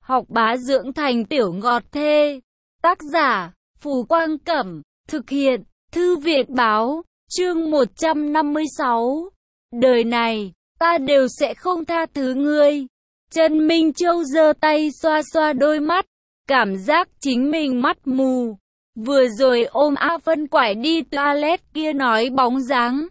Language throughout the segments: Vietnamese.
học bá dưỡng thành tiểu ngọt thê. Tác giả, Phù Quang Cẩm, thực hiện, Thư viện Báo, chương 156. Đời này, ta đều sẽ không tha thứ ngươi. Trần Minh Châu giơ tay xoa xoa đôi mắt, cảm giác chính mình mắt mù. Vừa rồi ôm A Phân quải đi toilet kia nói bóng dáng.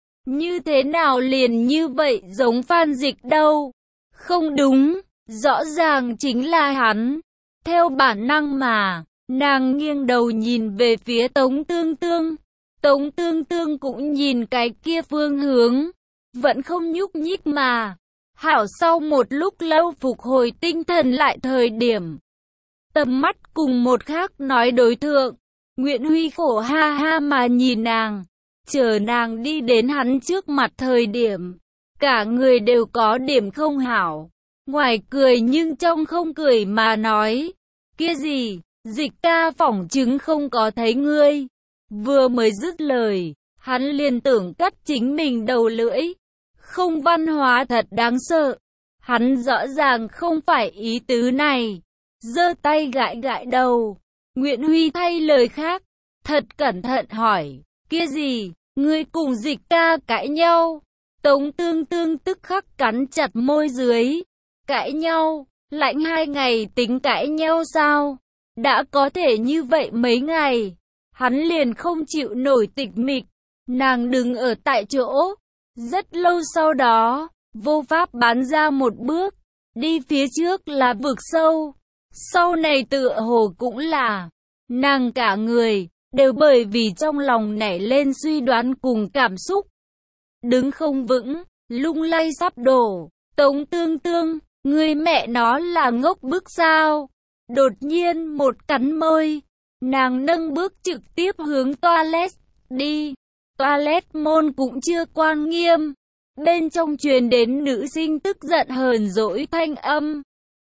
Như thế nào liền như vậy giống Phan Dịch đâu? Không đúng, rõ ràng chính là hắn. Theo bản năng mà, nàng nghiêng đầu nhìn về phía Tống Tương Tương. Tống Tương Tương cũng nhìn cái kia phương hướng, vẫn không nhúc nhích mà. Hảo sau một lúc lâu phục hồi tinh thần lại thời điểm. Tầm mắt cùng một khác nói đối thượng. Nguyễn Huy khổ ha ha mà nhìn nàng. Chờ nàng đi đến hắn trước mặt thời điểm. Cả người đều có điểm không hảo. Ngoài cười nhưng trong không cười mà nói. Kia gì, Dịch ca phỏng chứng không có thấy ngươi. Vừa mới dứt lời, hắn liền tưởng cắt chính mình đầu lưỡi. Không văn hóa thật đáng sợ. Hắn rõ ràng không phải ý tứ này. Giơ tay gãi gãi đầu. Nguyễn Huy thay lời khác. Thật cẩn thận hỏi. Kia gì, ngươi cùng Dịch ca cãi nhau? Tống Tương Tương tức khắc cắn chặt môi dưới. Cãi nhau? Lãnh 2 ngày tính cãi nhau sao? Đã có thể như vậy mấy ngày. Hắn liền không chịu nổi tịch mịch. Nàng đứng ở tại chỗ. Rất lâu sau đó, vô pháp bán ra một bước. Đi phía trước là vực sâu. Sau này tựa hồ cũng là. Nàng cả người, đều bởi vì trong lòng nảy lên suy đoán cùng cảm xúc. Đứng không vững, lung lay sắp đổ. Tống Tương Tương, người mẹ nó là ngốc bức sao? Đột nhiên một cắn môi. Nàng nâng bước trực tiếp hướng toilet đi. Toilet môn cũng chưa quan nghiêm. Bên trong truyền đến nữ sinh tức giận hờn dỗi thanh âm.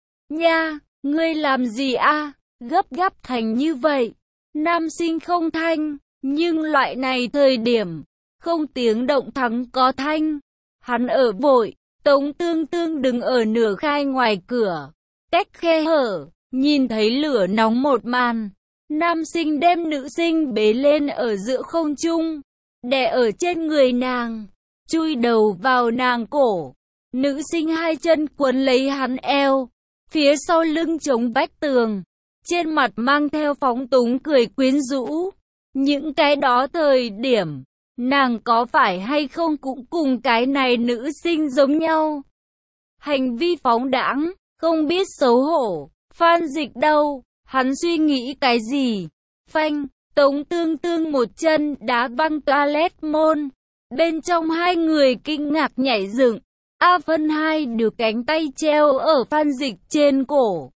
Nha, ngươi làm gì a? Gấp gáp thành như vậy. Nam sinh không thanh, nhưng loại này thời điểm, không tiếng động thắng có thanh. Hắn ở vội, Tống Tương Tương đứng ở nửa khai ngoài cửa. Cách khe hở, nhìn thấy lửa nóng một màn. Nam sinh đem nữ sinh bế lên ở giữa không trung, đè ở trên người nàng, chui đầu vào nàng cổ. Nữ sinh 2 chân quấn lấy hắn eo, phía sau lưng chống vách tường, trên mặt mang theo phóng túng cười quyến rũ. Những cái đó thời điểm, nàng có phải hay không cũng cùng cái này nữ sinh giống nhau. Hành vi phóng đãng, không biết xấu hổ. Phan Dịch đâu? Hắn suy nghĩ cái gì? Phanh, Tống Tương Tương một chân đá văng toilet môn. Bên trong 2 người kinh ngạc nhảy dựng. A Phân 2 đưa cánh tay treo ở Phan Dịch trên cổ.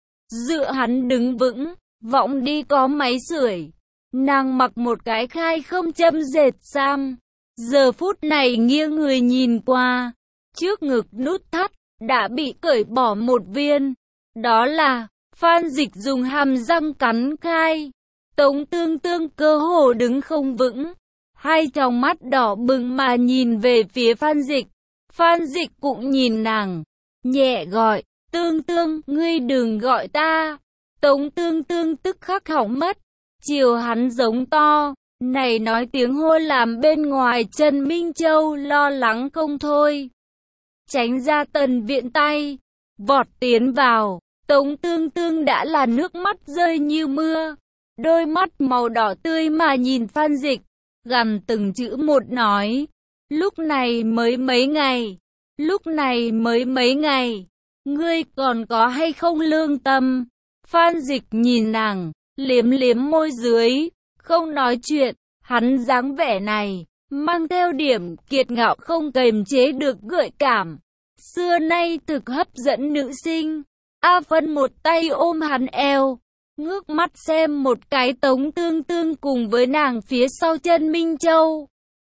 Dựa hắn đứng vững, vọng đi có máy sưởi. Nàng mặc một cái khai không châm dệt sam. Giờ phút này nghiêng người nhìn qua. Trước ngực nút thắt, đã bị cởi bỏ một viên. Đó là, Phan Dịch dùng hàm răng cắn khai. Tống Tương Tương cơ hồ đứng không vững. 2 tròng mắt đỏ bừng mà nhìn về phía Phan Dịch. Phan Dịch cũng nhìn nàng. Nhẹ gọi, Tương Tương, ngươi đừng gọi ta. Tống Tương Tương tức khắc hỏng mất. Chiều hắn giống to. Này nói tiếng hô làm bên ngoài Trần Minh Châu lo lắng không thôi. Tránh ra Tần Viện tay. Vọt tiến vào. Tống Tương Tương đã là nước mắt rơi như mưa. Đôi mắt màu đỏ tươi mà nhìn Phan Dịch. Gằn từng chữ một nói. Lúc này mới mấy ngày. Lúc này mới mấy ngày. Ngươi còn có hay không lương tâm? Phan Dịch nhìn nàng, liếm liếm môi dưới, không nói chuyện. Hắn dáng vẻ này, mang theo điểm kiệt ngạo không kềm chế được gợi cảm. Xưa nay thực hấp dẫn nữ sinh. A Phân một tay ôm hắn eo, ngước mắt xem một cái Tống Tương Tương cùng với nàng phía sau Trần Minh Châu.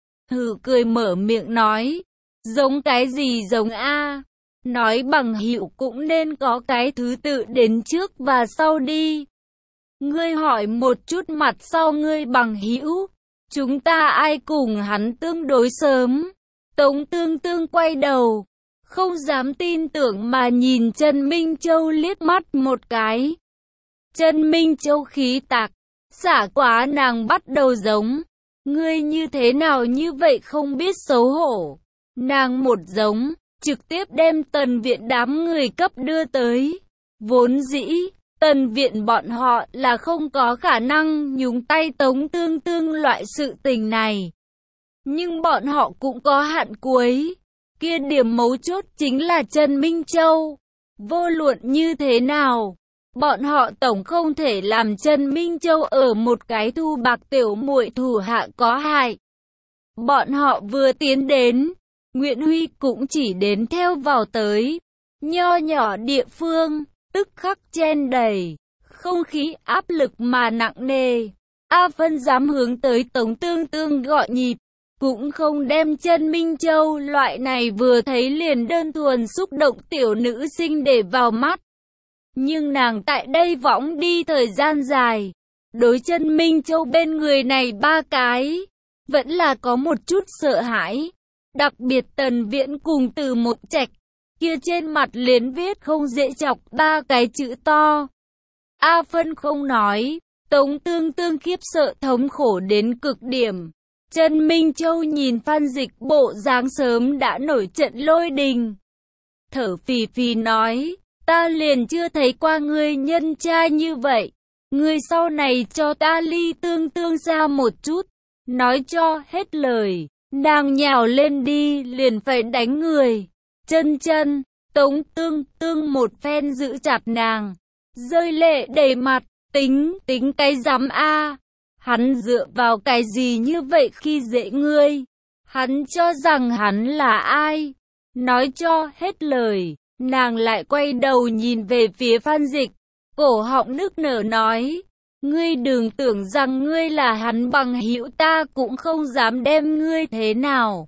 Hừ cười mở miệng nói, giống cái gì giống a? Nói bằng hữu cũng nên có cái thứ tự đến trước và sau đi. Ngươi hỏi một chút mặt sau ngươi bằng hữu, chúng ta ai cùng hắn tương đối sớm? Tống Tương Tương quay đầu, không dám tin tưởng mà nhìn Trần Minh Châu liếc mắt một cái. Trần Minh Châu khí tạc, xả quá nàng bắt đầu giống. Ngươi như thế nào như vậy không biết xấu hổ. Nàng một giống, trực tiếp đem Tần Viện đám người cấp đưa tới. Vốn dĩ, Tần Viện bọn họ là không có khả năng nhúng tay Tống Tương Tương loại sự tình này. Nhưng bọn họ cũng có hạn cuối. Kia điểm mấu chốt chính là Trần Minh Châu. Vô luận như thế nào, bọn họ tổng không thể làm Trần Minh Châu ở một cái thu bạc tiểu muội thủ hạ có hại. Bọn họ vừa tiến đến, Nguyễn Huy cũng chỉ đến theo vào tới. Nho nhỏ địa phương, tức khắc chen đầy, không khí áp lực mà nặng nề. A Phân dám hướng tới Tống Tương Tương gọi nhịp, cũng không đem Trần Minh Châu loại này vừa thấy liền đơn thuần xúc động tiểu nữ sinh để vào mắt. Nhưng nàng tại đây võng đi thời gian dài, đối Trần Minh Châu bên người này ba cái, vẫn là có một chút sợ hãi. Đặc biệt Tần Viễn cùng Từ Một Trạch, kia trên mặt liền viết không dễ chọc ba cái chữ to. A Phân không nói, Tống Tương Tương khiếp sợ thống khổ đến cực điểm. Trần Minh Châu nhìn Phan Dịch bộ dáng sớm đã nổi trận lôi đình. Thở phì phì nói, ta liền chưa thấy qua ngươi nhân trai như vậy. Ngươi sau này cho ta ly Tương Tương ra một chút. Nói cho hết lời, nàng nhào lên đi liền phải đánh người. Chân, Tống Tương Tương một phen giữ chặt nàng, rơi lệ đầy mặt, tính cái rắm a. Hắn dựa vào cái gì như vậy khi dễ ngươi? Hắn cho rằng hắn là ai? Nói cho hết lời, nàng lại quay đầu nhìn về phía Phan Dịch, cổ họng nức nở nói, ngươi đừng tưởng rằng ngươi là hắn bằng hữu, ta cũng không dám đem ngươi thế nào.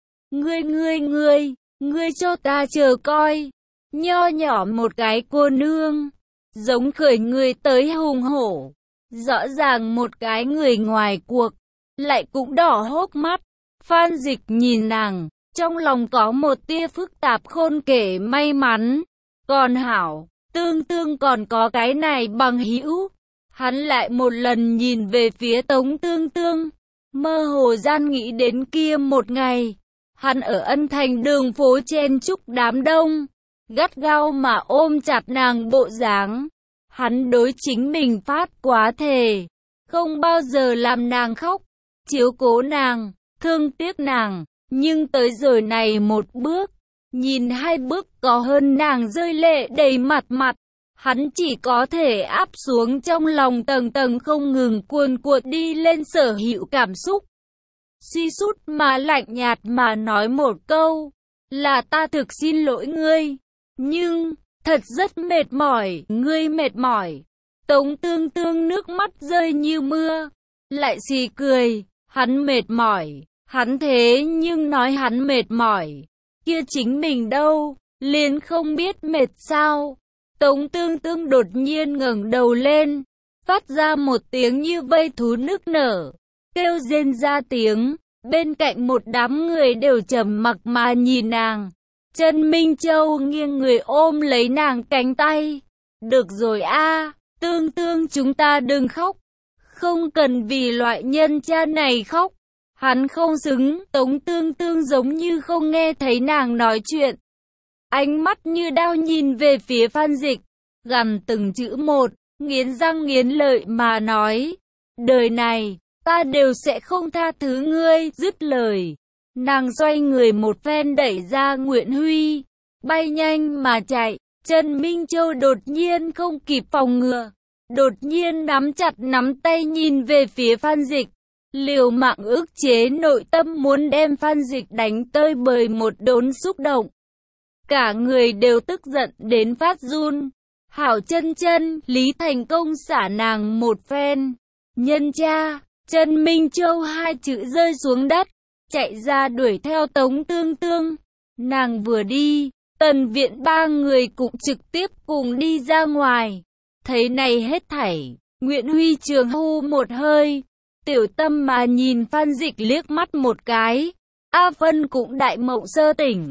Ngươi cho ta chờ coi. Nho nhỏ một cái cô nương, giống khởi người tới hùng hổ. Rõ ràng một cái người ngoài cuộc, lại cũng đỏ hốc mắt. Phan Dịch nhìn nàng, trong lòng có một tia phức tạp khôn kể may mắn. Còn hảo, Tương Tương còn có cái này bằng hữu. Hắn lại một lần nhìn về phía Tống Tương Tương, mơ hồ gian nghĩ đến kia một ngày. Hắn ở Ân Thành đường phố chen chúc đám đông, gắt gao mà ôm chặt nàng bộ dáng. Hắn đối chính mình phát quá thề, không bao giờ làm nàng khóc, chiếu cố nàng, thương tiếc nàng. Nhưng tới rồi này một bước, nhìn hai bước có hơn nàng rơi lệ đầy mặt, hắn chỉ có thể áp xuống trong lòng tầng tầng không ngừng cuồn cuộn đi lên sở hữu cảm xúc. Suy sút mà lạnh nhạt mà nói một câu, là ta thực xin lỗi ngươi, nhưng thật rất mệt mỏi, ngươi mệt mỏi. Tống Tương Tương nước mắt rơi như mưa, lại xì cười, hắn mệt mỏi, hắn thế nhưng nói hắn mệt mỏi, kia chính mình đâu, liền không biết mệt sao. Tống Tương Tương đột nhiên ngẩng đầu lên, phát ra một tiếng như vây thú nức nở, kêu rên ra tiếng, bên cạnh một đám người đều trầm mặc mà nhìn nàng. Trần Minh Châu nghiêng người ôm lấy nàng cánh tay. Được rồi a, Tương Tương chúng ta đừng khóc. Không cần vì loại nhân cha này khóc. Hắn không xứng. Tống Tương Tương giống như không nghe thấy nàng nói chuyện. Ánh mắt như đao nhìn về phía Phan Dịch. Gằn từng chữ một, nghiến răng nghiến lợi mà nói. Đời này, ta đều sẽ không tha thứ ngươi. Dứt lời, nàng xoay người một phen đẩy ra Nguyễn Huy, bay nhanh mà chạy. Trần Minh Châu đột nhiên không kịp phòng ngừa, đột nhiên nắm chặt nắm tay nhìn về phía Phan Dịch, liều mạng ức chế nội tâm muốn đem Phan Dịch đánh tơi bời một đốn xúc động. Cả người đều tức giận đến phát run. Hảo chân, Lý Thành Công xả nàng một phen. Nhân cha, Trần Minh Châu hai chữ rơi xuống đất, chạy ra đuổi theo Tống Tương Tương. Nàng vừa đi, Tần Viện ba người cũng trực tiếp cùng đi ra ngoài. Thấy này hết thảy, Nguyễn Huy Trường hô một hơi, tiểu tâm mà nhìn Phan Dịch liếc mắt một cái. A Phân cũng đại mộng sơ tỉnh.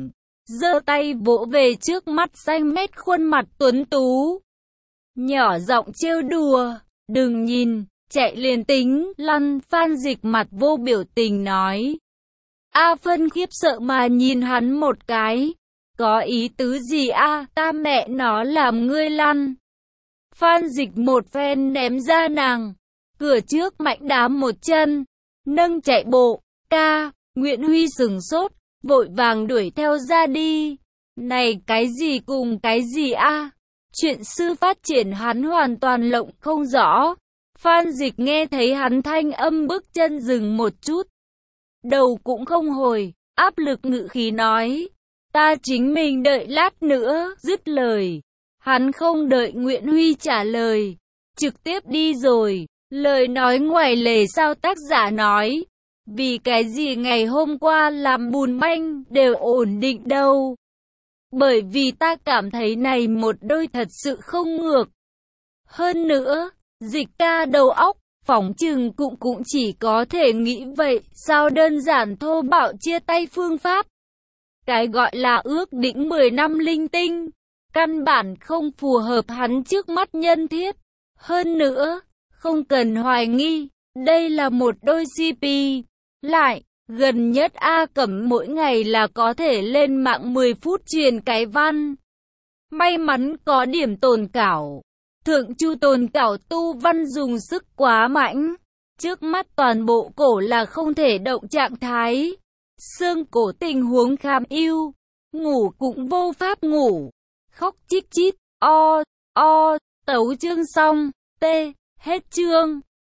giơ tay vỗ về trước mắt xanh mét khuôn mặt tuấn tú. Nhỏ giọng trêu đùa, đừng nhìn, chạy liền tính, lăn. Phan Dịch mặt vô biểu tình nói. A Phân khiếp sợ mà nhìn hắn một cái. Có ý tứ gì a? Ta mẹ nó làm ngươi lăn. Phan Dịch một phen ném ra nàng. Cửa trước mạnh đá một chân. Nâng chạy bộ. Ca. Nguyễn Huy sừng sốt. Vội vàng đuổi theo ra đi. Này cái gì cùng cái gì a? Chuyện sư phát triển hắn hoàn toàn lộng không rõ. Phan Dịch nghe thấy hắn thanh âm bước chân dừng một chút. Đầu cũng không hồi, áp lực ngự khí nói. Ta chính mình đợi lát nữa, dứt lời. Hắn không đợi Nguyễn Huy trả lời. Trực tiếp đi rồi, lời nói ngoài lề sao tác giả nói. Vì cái gì ngày hôm qua làm bùn banh đều ổn định đâu. Bởi vì ta cảm thấy này một đôi thật sự không ngược. Hơn nữa, Dịch ca đầu óc, phỏng chừng cũng chỉ có thể nghĩ vậy, sao đơn giản thô bạo chia tay phương pháp. Cái gọi là ước định 10 năm linh tinh, căn bản không phù hợp hắn trước mắt nhân thiết. Hơn nữa, không cần hoài nghi, đây là một đôi CP. Lại, gần nhất A Cẩm mỗi ngày là có thể lên mạng 10 phút truyền cái văn. May mắn có điểm tồn cảo. Thượng Chu tồn cảo tu văn dùng sức quá mạnh. Trước mắt toàn bộ cổ là không thể động trạng thái. Xương cổ tình huống kham ưu. Ngủ cũng vô pháp ngủ. Khóc chít chít, o, tấu chương xong, t, hết chương.